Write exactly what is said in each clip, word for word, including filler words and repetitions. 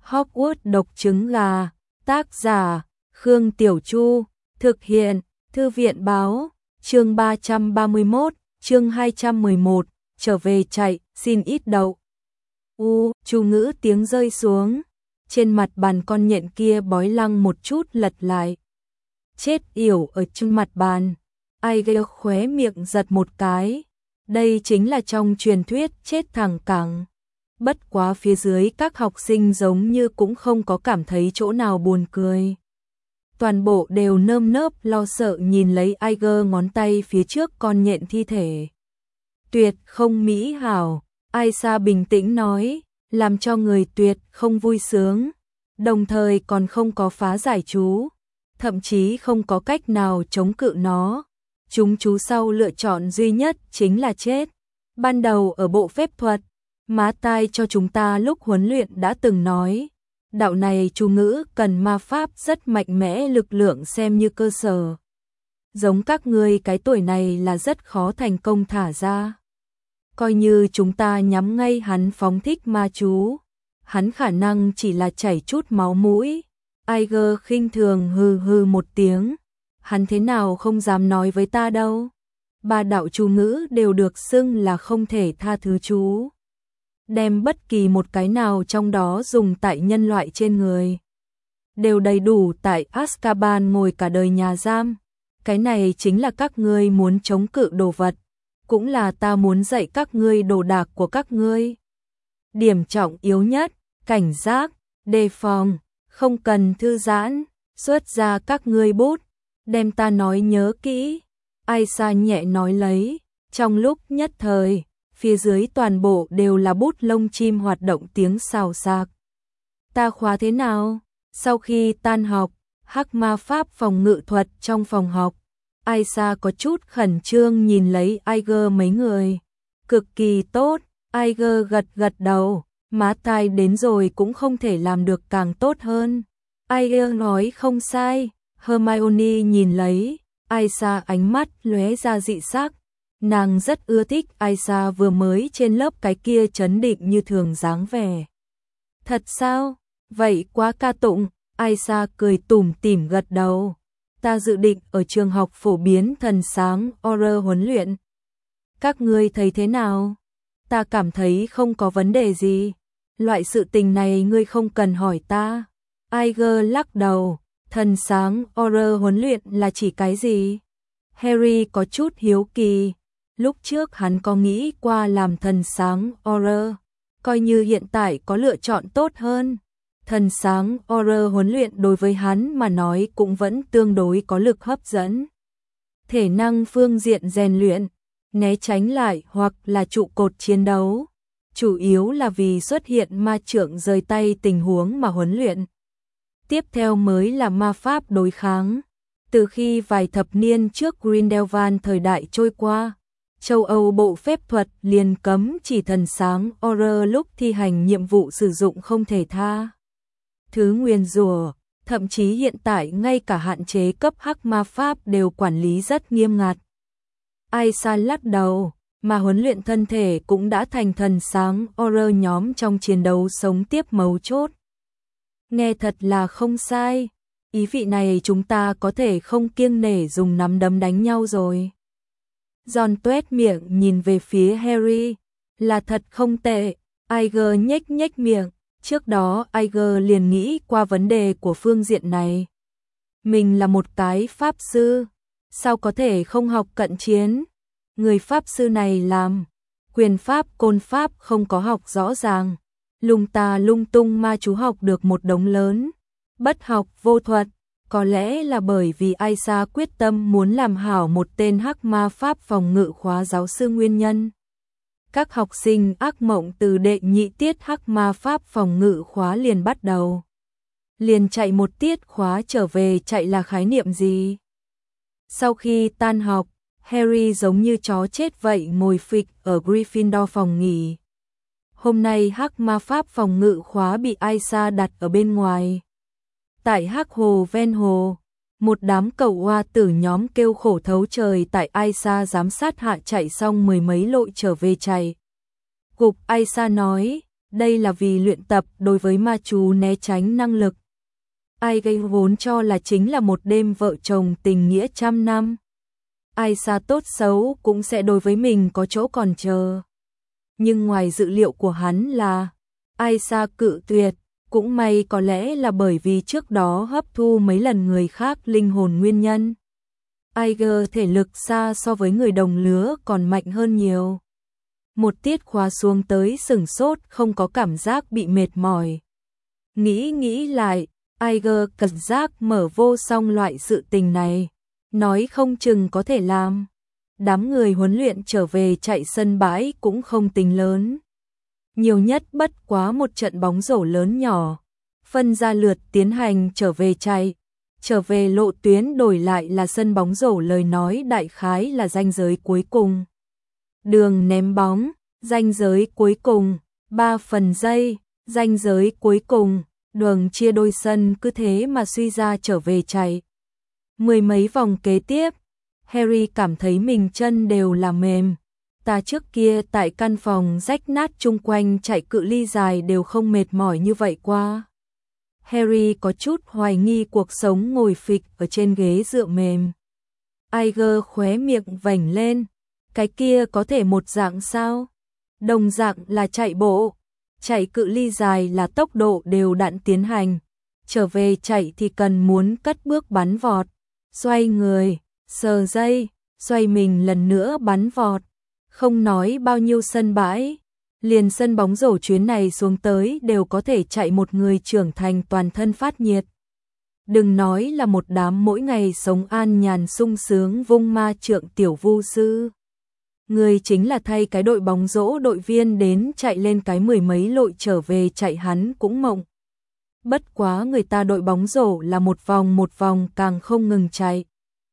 Hogwarts độc trứng gà, tác giả, Khương Tiểu Chu, thực hiện, Thư viện báo, chương ba trăm ba mươi mốt, chương hai trăm mười một, trở về chạy, xin ít đậu. U, chú ngữ tiếng rơi xuống, trên mặt bàn con nhện kia bói lăng một chút lật lại. Chết yểu ở trên mặt bàn, ai gây khóe miệng giật một cái, đây chính là trong truyền thuyết chết thẳng cẳng. Bất quá phía dưới các học sinh giống như cũng không có cảm thấy chỗ nào buồn cười. Toàn bộ đều nơm nớp lo sợ nhìn lấy Aiger ngón tay phía trước con nhện thi thể. Tuyệt không mỹ hảo, Aisa bình tĩnh nói, làm cho người tuyệt không vui sướng, đồng thời còn không có phá giải chú, thậm chí không có cách nào chống cự nó. Chúng chú sau lựa chọn duy nhất chính là chết. Ban đầu ở bộ phép thuật, má tai cho chúng ta lúc huấn luyện đã từng nói, đạo này chú ngữ cần ma pháp rất mạnh mẽ lực lượng xem như cơ sở. Giống các ngươi cái tuổi này là rất khó thành công thả ra. Coi như chúng ta nhắm ngay hắn phóng thích ma chú, hắn khả năng chỉ là chảy chút máu mũi. Aiger khinh thường hừ hừ một tiếng, hắn thế nào không dám nói với ta đâu. Ba đạo chú ngữ đều được xưng là không thể tha thứ chú. Đem bất kỳ một cái nào trong đó dùng tại nhân loại trên người, đều đầy đủ tại Azkaban ngồi cả đời nhà giam. Cái này chính là các ngươi muốn chống cự đồ vật, cũng là ta muốn dạy các ngươi đồ đạc của các ngươi. Điểm trọng yếu nhất, cảnh giác, đề phòng, không cần thư giãn, xuất ra các ngươi bút, đem ta nói nhớ kỹ. Aisa nhẹ nói lấy, trong lúc nhất thời, phía dưới toàn bộ đều là bút lông chim hoạt động tiếng xào xạc. Ta khóa thế nào? Sau khi tan học, hắc ma pháp phòng ngự thuật trong phòng học, Aisa có chút khẩn trương nhìn lấy Aiger mấy người. Cực kỳ tốt, Aiger gật gật đầu, má tai đến rồi cũng không thể làm được càng tốt hơn. Aiger nói không sai, Hermione nhìn lấy, Aisa ánh mắt lóe ra dị sắc. Nàng rất ưa thích Aisa vừa mới trên lớp cái kia trấn định như thường dáng vẻ. Thật sao? Vậy quá ca tụng. Aisa cười tủm tỉm gật đầu. Ta dự định ở trường học phổ biến thần sáng Auror huấn luyện. Các ngươi thấy thế nào? Ta cảm thấy không có vấn đề gì. Loại sự tình này ngươi không cần hỏi ta. Aiger lắc đầu. Thần sáng Auror huấn luyện là chỉ cái gì? Harry có chút hiếu kỳ. Lúc trước hắn có nghĩ qua làm thần sáng Auror, coi như hiện tại có lựa chọn tốt hơn. Thần sáng Auror huấn luyện đối với hắn mà nói cũng vẫn tương đối có lực hấp dẫn. Thể năng phương diện rèn luyện, né tránh lại hoặc là trụ cột chiến đấu, chủ yếu là vì xuất hiện ma trượng rời tay tình huống mà huấn luyện. Tiếp theo mới là ma pháp đối kháng. Từ khi vài thập niên trước Grindelwald thời đại trôi qua, châu Âu bộ phép thuật liền cấm chỉ thần sáng Auror lúc thi hành nhiệm vụ sử dụng không thể tha thứ nguyền rủa, thậm chí hiện tại ngay cả hạn chế cấp hắc ma pháp đều quản lý rất nghiêm ngặt. Aisa lắc đầu, mà huấn luyện thân thể cũng đã thành thần sáng Auror nhóm trong chiến đấu sống tiếp mấu chốt. Nghe thật là không sai, ý vị này chúng ta có thể không kiêng nể dùng nắm đấm đánh nhau rồi. Ron tuét miệng nhìn về phía Harry, là thật không tệ. Aiger nhếch nhếch miệng, trước đó Aiger liền nghĩ qua vấn đề của phương diện này. Mình là một cái pháp sư, sao có thể không học cận chiến? Người pháp sư này làm quyền pháp côn pháp không có học rõ ràng, lung ta lung tung ma chú học được một đống lớn, bất học vô thuật. Có lẽ là bởi vì Aisa quyết tâm muốn làm hảo một tên hắc ma pháp phòng ngự khóa giáo sư nguyên nhân. Các học sinh ác mộng từ đệ nhị tiết hắc ma pháp phòng ngự khóa liền bắt đầu. Liền chạy một tiết khóa trở về chạy là khái niệm gì? Sau khi tan học, Harry giống như chó chết vậy ngồi phịch ở Gryffindor phòng nghỉ. Hôm nay hắc ma pháp phòng ngự khóa bị Aisa đặt ở bên ngoài. Tại hắc hồ ven hồ, một đám cẩu hoa tử nhóm kêu khổ thấu trời tại Aisa giám sát hạ chạy xong mười mấy lội trở về chạy. Cục Aisa nói, Đây là vì luyện tập đối với ma chú né tránh năng lực. Ai gây vốn cho là chính là một đêm vợ chồng tình nghĩa trăm năm. Ai xa tốt xấu cũng sẽ đối với mình có chỗ còn chờ. Nhưng ngoài dự liệu của hắn là ai xa cự tuyệt, cũng may có lẽ là bởi vì trước đó hấp thu mấy lần người khác linh hồn nguyên nhân. Aiger thể lực xa so với người đồng lứa còn mạnh hơn nhiều. Một tiết khóa xuống tới sửng sốt không có cảm giác bị mệt mỏi. Nghĩ nghĩ lại, Aiger cẩn giác mở vô song loại sự tình này. Nói không chừng có thể làm. Đám người huấn luyện trở về chạy sân bãi cũng không tính lớn. Nhiều nhất bất quá một trận bóng rổ lớn nhỏ. Phân ra lượt tiến hành trở về chạy. Trở về lộ tuyến đổi lại là sân bóng rổ, lời nói đại khái là ranh giới cuối cùng. Đường ném bóng, ranh giới cuối cùng, ba phần giây, ranh giới cuối cùng, đường chia đôi sân, cứ thế mà suy ra trở về chạy. Mười mấy vòng kế tiếp, Harry cảm thấy mình chân đều là mềm. Ta trước kia tại căn phòng rách nát chung quanh chạy cự ly dài đều không mệt mỏi như vậy qua. Harry có chút hoài nghi cuộc sống ngồi phịch ở trên ghế dựa mềm. Aiger khóe miệng vành lên. Cái kia có thể một dạng sao? Đồng dạng là chạy bộ. Chạy cự ly dài là tốc độ đều đặn tiến hành. Trở về chạy thì cần muốn cất bước bắn vọt. Xoay người, sờ dây, xoay mình lần nữa bắn vọt. Không nói bao nhiêu sân bãi. Liền sân bóng rổ chuyến này xuống tới đều có thể chạy một người trưởng thành toàn thân phát nhiệt. Đừng nói là một đám mỗi ngày sống an nhàn sung sướng vung ma trượng tiểu vu sư. Người chính là thay cái đội bóng rổ đội viên đến chạy lên cái mười mấy lội trở về chạy hắn cũng mộng. Bất quá người ta đội bóng rổ là một vòng một vòng càng không ngừng chạy.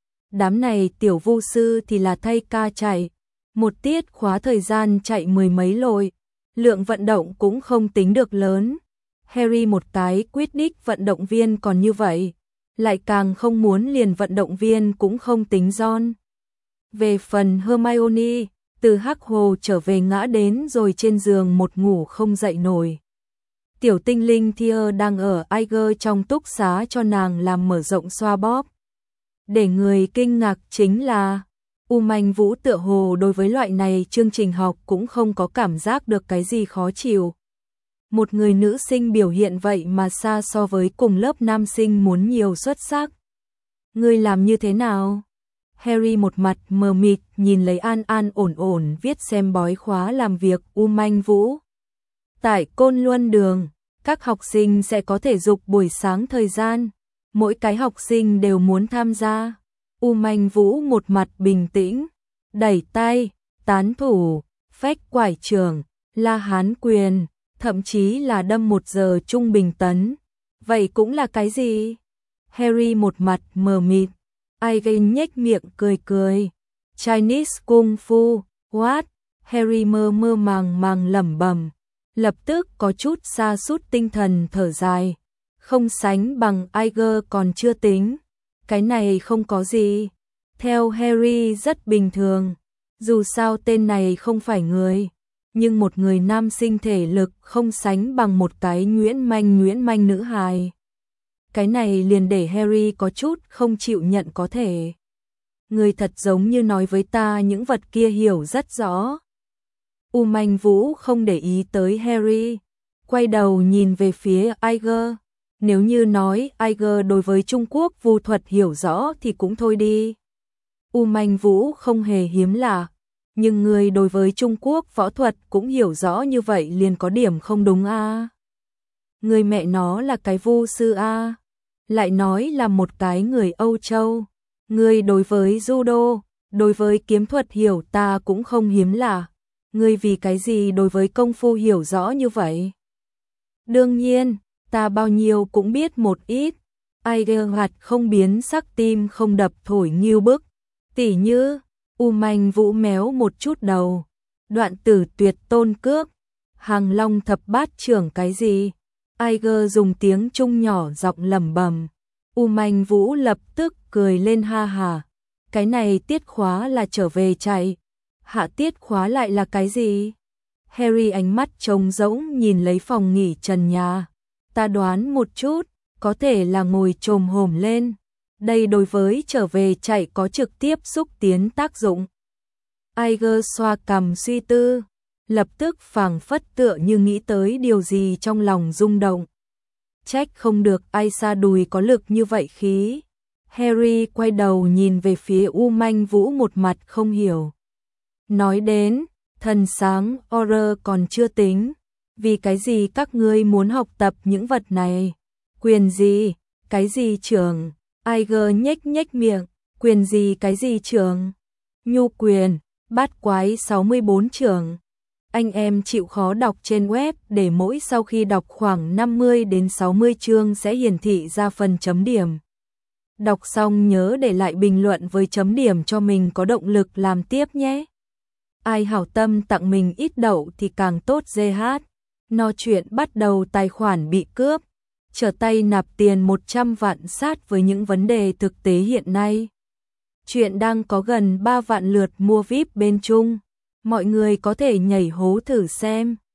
Đám này tiểu vu sư thì là thay ca chạy. Một tiết khóa thời gian chạy mười mấy lội. Lượng vận động cũng không tính được lớn. Harry một cái Quidditch vận động viên còn như vậy. Lại càng không muốn liền vận động viên cũng không tính Ron. Về phần Hermione, từ Hắc Hồ trở về ngã đến rồi trên giường một ngủ không dậy nổi. Tiểu tinh linh Thier đang ở Aiger trong túc xá cho nàng làm mở rộng xoa bóp. Để người kinh ngạc chính là U Manh Vũ tựa hồ đối với loại này chương trình học cũng không có cảm giác được cái gì khó chịu. Một người nữ sinh biểu hiện vậy mà xa so với cùng lớp nam sinh muốn nhiều xuất sắc. Ngươi làm như thế nào? Harry một mặt mờ mịt nhìn lấy an an ổn ổn viết xem bói khóa làm việc U Manh Vũ. Tại Côn Luân Đường, các học sinh sẽ có thể dục buổi sáng thời gian. Mỗi cái học sinh đều muốn tham gia. U Manh Vũ một mặt bình tĩnh, đẩy tay, tán thủ, phách quải trường, la hán quyền, thậm chí là đâm một giờ trung bình tấn. Vậy cũng là cái gì? Harry một mặt mờ mịt, Aiger nhếch miệng cười cười. Chinese Kung Fu, what? Harry mơ mơ màng màng lẩm bẩm, lập tức có chút sa sút tinh thần thở dài. Không sánh bằng Aiger còn chưa tính. Cái này không có gì. Theo Harry rất bình thường. Dù sao tên này không phải người. Nhưng một người nam sinh thể lực không sánh bằng một cái nhuyễn manh nhuyễn manh nữ hài. Cái này liền để Harry có chút không chịu nhận có thể. Người thật giống như nói với ta những vật kia hiểu rất rõ. U Manh Vũ không để ý tới Harry. Quay đầu nhìn về phía Aiger. Nếu như nói Aiger đối với Trung Quốc vu thuật hiểu rõ thì cũng thôi đi. U Manh Vũ không hề hiếm lạ, nhưng người đối với Trung Quốc võ thuật cũng hiểu rõ như vậy liền có điểm không đúng a. À. Người mẹ nó là cái vu sư a, à. Lại nói là một cái người Âu Châu. Người đối với judo, đối với kiếm thuật hiểu ta cũng không hiếm lạ. Người vì cái gì đối với công phu hiểu rõ như vậy? Đương nhiên, ta bao nhiêu cũng biết một ít. Aiger hoạt không biến sắc tim không đập thổi nghiêu bức. Tỉ như, U Manh Vũ méo một chút đầu. Đoạn tử tuyệt tôn cước. Hàng long thập bát trưởng cái gì? Aiger dùng tiếng Trung nhỏ giọng lẩm bẩm. U Manh Vũ lập tức cười lên ha hà. Cái này tiết khóa là trở về chạy. Hạ tiết khóa lại là cái gì? Harry ánh mắt trống rỗng nhìn lấy phòng nghỉ trần nhà. Ta đoán một chút, có thể là ngồi chồm hổm lên. Đây đối với trở về chạy có trực tiếp xúc tiến tác dụng. Iger xoa cằm suy tư, lập tức phảng phất tựa như nghĩ tới điều gì trong lòng rung động. Trách không được ai xa đùi có lực như vậy khí. Harry quay đầu nhìn về phía U Manh Vũ một mặt không hiểu. Nói đến, thần sáng Auror còn chưa tính. Vì cái gì các ngươi muốn học tập những vật này? Quyền gì? Cái gì trưởng? Iger nhếch nhếch miệng. Quyền gì cái gì trưởng? Nhu quyền, bát quái sáu mươi bốn trưởng. Anh em chịu khó đọc trên web để mỗi sau khi đọc khoảng năm mươi đến sáu mươi chương sẽ hiển thị ra phần chấm điểm. Đọc xong nhớ để lại bình luận với chấm điểm cho mình có động lực làm tiếp nhé. Ai hảo tâm tặng mình ít đậu thì càng tốt giê hát. No chuyện bắt đầu tài khoản bị cướp. Trở tay nạp tiền một trăm vạn sát với những vấn đề thực tế hiện nay. Chuyện đang có gần ba vạn lượt mua víp bên Trung. Mọi người có thể nhảy hố thử xem.